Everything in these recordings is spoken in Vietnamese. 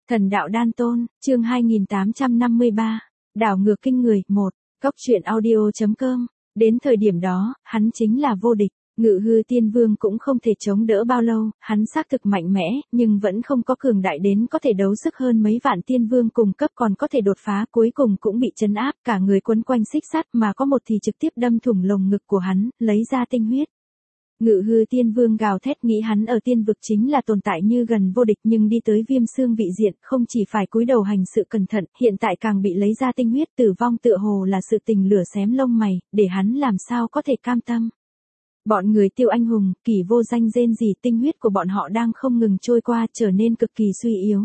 Thần đạo đan tôn, chương 2853, đảo ngược kinh người, 1, Cóc truyện audio.com, đến thời điểm đó, hắn chính là vô địch, Ngự Hư Tiên Vương cũng không thể chống đỡ bao lâu, hắn xác thực mạnh mẽ, nhưng vẫn không có cường đại đến có thể đấu sức hơn mấy vạn tiên vương cùng cấp còn có thể đột phá, cuối cùng cũng bị trấn áp, cả người quấn quanh xích sắt mà có một thì trực tiếp đâm thủng lồng ngực của hắn, lấy ra tinh huyết. Ngự Hư Tiên Vương gào thét nghĩ hắn ở tiên vực chính là tồn tại như gần vô địch nhưng đi tới Viêm Xương vị diện không chỉ phải cúi đầu hành sự cẩn thận, hiện tại càng bị lấy ra tinh huyết tử vong tựa hồ là sự tình lửa xém lông mày, để hắn làm sao có thể cam tâm. Bọn người Tiêu Anh Hùng, Kỳ Vô Danh rên rỉ tinh huyết của bọn họ đang không ngừng trôi qua trở nên cực kỳ suy yếu.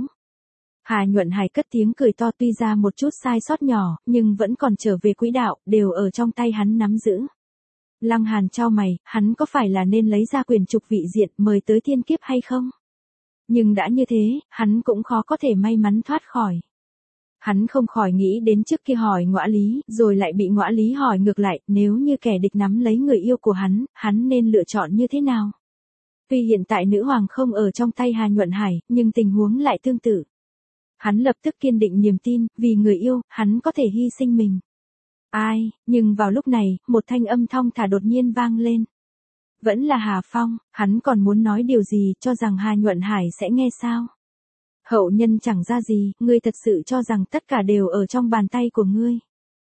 Hà Nhuận Hải cất tiếng cười to tuy ra một chút sai sót nhỏ, nhưng vẫn còn trở về quỹ đạo, đều ở trong tay hắn nắm giữ. Lăng Hàn chau mày, hắn có phải là nên lấy ra quyền trục vị diện mời tới thiên kiếp hay không? Nhưng đã như thế, hắn cũng khó có thể may mắn thoát khỏi. Hắn không khỏi nghĩ đến trước kia hỏi Ngõa Lý, rồi lại bị Ngõa Lý hỏi ngược lại, nếu như kẻ địch nắm lấy người yêu của hắn nên lựa chọn như thế nào? Tuy hiện tại nữ hoàng không ở trong tay Hà Nhuận Hải, nhưng tình huống lại tương tự. Hắn lập tức kiên định niềm tin, vì người yêu, hắn có thể hy sinh mình. Ai, nhưng vào lúc này, một thanh âm thong thả đột nhiên vang lên. Vẫn là Hà Phong, hắn còn muốn nói điều gì, cho rằng Hà Nhuận Hải sẽ nghe sao? Hậu nhân chẳng ra gì, ngươi thật sự cho rằng tất cả đều ở trong bàn tay của ngươi.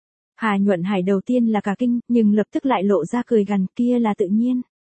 Hà Nhuận Hải đầu tiên là cả kinh, nhưng lập tức lại lộ ra cười gằn, kia là tự nhiên.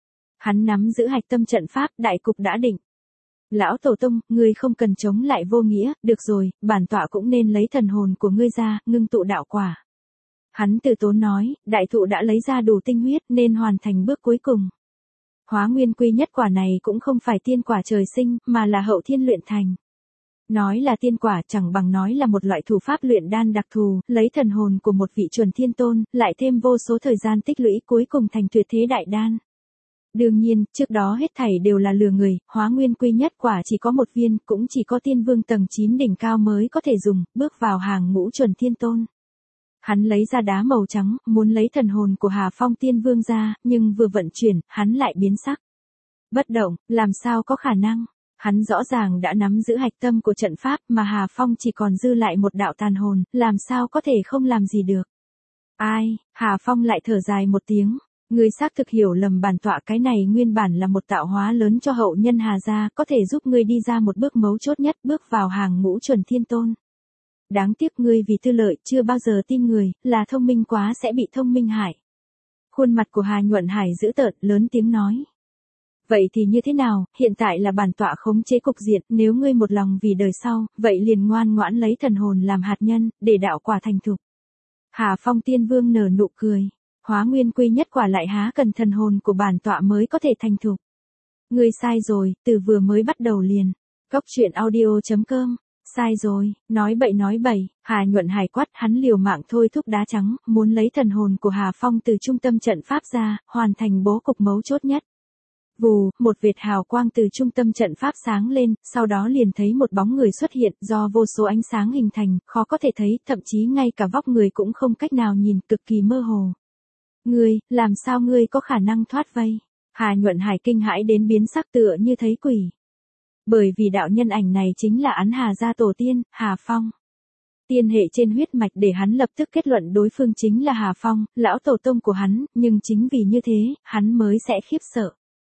Hắn nắm giữ hạch tâm trận pháp, đại cục đã định. Lão Tổ Tông, ngươi không cần chống lại vô nghĩa, được rồi, bản tọa cũng nên lấy thần hồn của ngươi ra, ngưng tụ đạo quả. Hắn từ tốn nói, đại thụ đã lấy ra đủ tinh huyết nên hoàn thành bước cuối cùng. Hóa nguyên quy nhất quả này cũng không phải tiên quả trời sinh, mà là hậu thiên luyện thành. Nói là tiên quả chẳng bằng nói là một loại thủ pháp luyện đan đặc thù, lấy thần hồn của một vị chuẩn thiên tôn, lại thêm vô số thời gian tích lũy cuối cùng thành tuyệt thế đại đan. Đương nhiên, trước đó hết thảy đều là lừa người, hóa nguyên quy nhất quả chỉ có một viên, cũng chỉ có tiên vương tầng 9 đỉnh cao mới có thể dùng, bước vào hàng ngũ chuẩn thiên tôn. Hắn lấy ra đá màu trắng, muốn lấy thần hồn của Hà Phong tiên vương ra, nhưng vừa vận chuyển, hắn lại biến sắc. Bất động, làm sao có khả năng? Hắn rõ ràng đã nắm giữ hạch tâm của trận pháp mà Hà Phong chỉ còn dư lại một đạo tàn hồn, làm sao có thể không làm gì được. Ai, Hà Phong lại thở dài một tiếng. Ngươi xác thực hiểu lầm bản tọa, cái này nguyên bản là một tạo hóa lớn cho hậu nhân Hà gia, có thể giúp ngươi đi ra một bước mấu chốt nhất, bước vào hàng ngũ chuẩn thiên tôn. Đáng tiếc ngươi vì tư lợi chưa bao giờ tin người, là thông minh quá sẽ bị thông minh hại. Khuôn mặt của Hà Nhuận Hải dữ tợn, lớn tiếng nói. Vậy thì như thế nào, hiện tại là bản tọa khống chế cục diện, nếu ngươi một lòng vì đời sau, vậy liền ngoan ngoãn lấy thần hồn làm hạt nhân, để đạo quả thành thục. Hà Phong tiên vương nở nụ cười, hóa nguyên quy nhất quả lại há cần thần hồn của bản tọa mới có thể thành thục. Ngươi sai rồi, từ vừa mới bắt đầu liền. Cóc truyện audio.com. Sai rồi, nói bậy, Hà Nhuận Hải quát, hắn liều mạng thôi thúc đá trắng, muốn lấy thần hồn của Hà Phong từ trung tâm trận pháp ra, hoàn thành bố cục mấu chốt nhất. Vù, một vệt hào quang từ trung tâm trận pháp sáng lên, sau đó liền thấy một bóng người xuất hiện, do vô số ánh sáng hình thành, khó có thể thấy, thậm chí ngay cả vóc người cũng không cách nào nhìn, cực kỳ mơ hồ. Ngươi, làm sao ngươi có khả năng thoát vây? Hà Nhuận Hải kinh hãi đến biến sắc tựa như thấy quỷ. Bởi vì đạo nhân ảnh này chính là Án Hà gia tổ tiên, Hà Phong. Tiên hệ trên huyết mạch để hắn lập tức kết luận đối phương chính là Hà Phong, lão tổ tông của hắn, nhưng chính vì như thế, hắn mới sẽ khiếp sợ.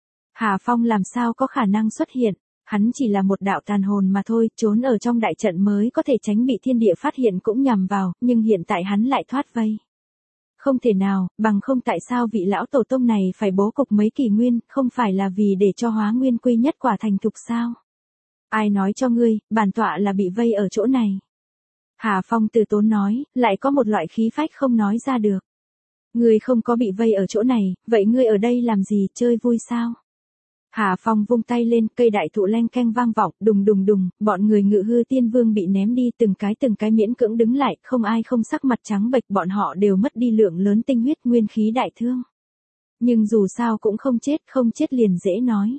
Hà Phong làm sao có khả năng xuất hiện, hắn chỉ là một đạo tàn hồn mà thôi, trốn ở trong đại trận mới có thể tránh bị thiên địa phát hiện cũng nhằm vào, nhưng hiện tại hắn lại thoát vây. Không thể nào, bằng không tại sao vị lão tổ tông này phải bố cục mấy kỷ nguyên, không phải là vì để cho hóa nguyên quy nhất quả thành thục sao? Ai nói cho ngươi, bản tọa là bị vây ở chỗ này. Hà Phong từ tốn nói, lại có một loại khí phách không nói ra được. Ngươi không có bị vây ở chỗ này, vậy ngươi ở đây làm gì, chơi vui sao? Hà Phong vung tay lên, cây đại thụ leng keng vang vọng, đùng đùng đùng, bọn người Ngự Hư Tiên Vương bị ném đi từng cái miễn cưỡng đứng lại, không ai không sắc mặt trắng bệch, bọn họ đều mất đi lượng lớn tinh huyết nguyên khí đại thương. Nhưng dù sao cũng không chết liền dễ nói.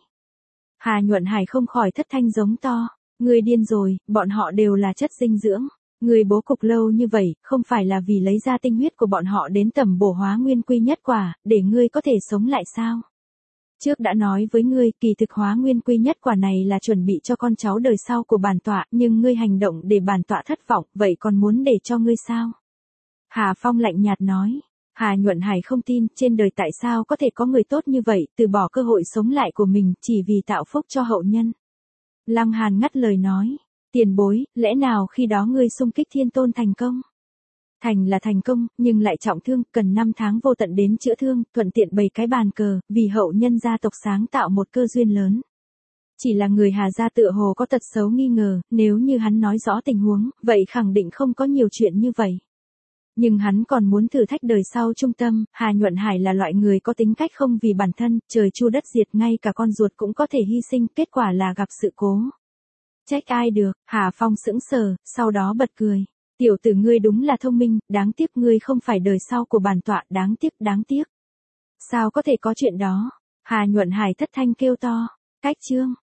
Hà Nhuận Hải không khỏi thất thanh giống to, ngươi điên rồi, bọn họ đều là chất dinh dưỡng. Ngươi bố cục lâu như vậy, không phải là vì lấy ra tinh huyết của bọn họ đến tầm bổ hóa nguyên quy nhất quả, để ngươi có thể sống lại sao? Trước đã nói với ngươi, kỳ thực hóa nguyên quy nhất quả này là chuẩn bị cho con cháu đời sau của bản tọa, nhưng ngươi hành động để bản tọa thất vọng, vậy còn muốn để cho ngươi sao? Hà Phong lạnh nhạt nói. Hà Nhuận Hải không tin, trên đời tại sao có thể có người tốt như vậy, từ bỏ cơ hội sống lại của mình, chỉ vì tạo phúc cho hậu nhân. Lăng Hàn ngắt lời nói. Tiền bối, lẽ nào khi đó ngươi xung kích thiên tôn thành công? Thành là thành công, nhưng lại trọng thương, cần 5 tháng vô tận đến chữa thương, thuận tiện bày cái bàn cờ, vì hậu nhân gia tộc sáng tạo một cơ duyên lớn. Chỉ là người Hà gia tựa hồ có tật xấu nghi ngờ, nếu như hắn nói rõ tình huống, vậy khẳng định không có nhiều chuyện như vậy. Nhưng hắn còn muốn thử thách đời sau trung tâm, Hà Nhuận Hải là loại người có tính cách không vì bản thân, trời chu đất diệt, ngay cả con ruột cũng có thể hy sinh, kết quả là gặp sự cố. Trách ai được, Hà Phong sững sờ, sau đó bật cười. Tiểu tử ngươi đúng là thông minh, đáng tiếc ngươi không phải đời sau của bản tọa, đáng tiếc, đáng tiếc. Sao có thể có chuyện đó? Hà Nhuận Hải thất thanh kêu to. Cách chương.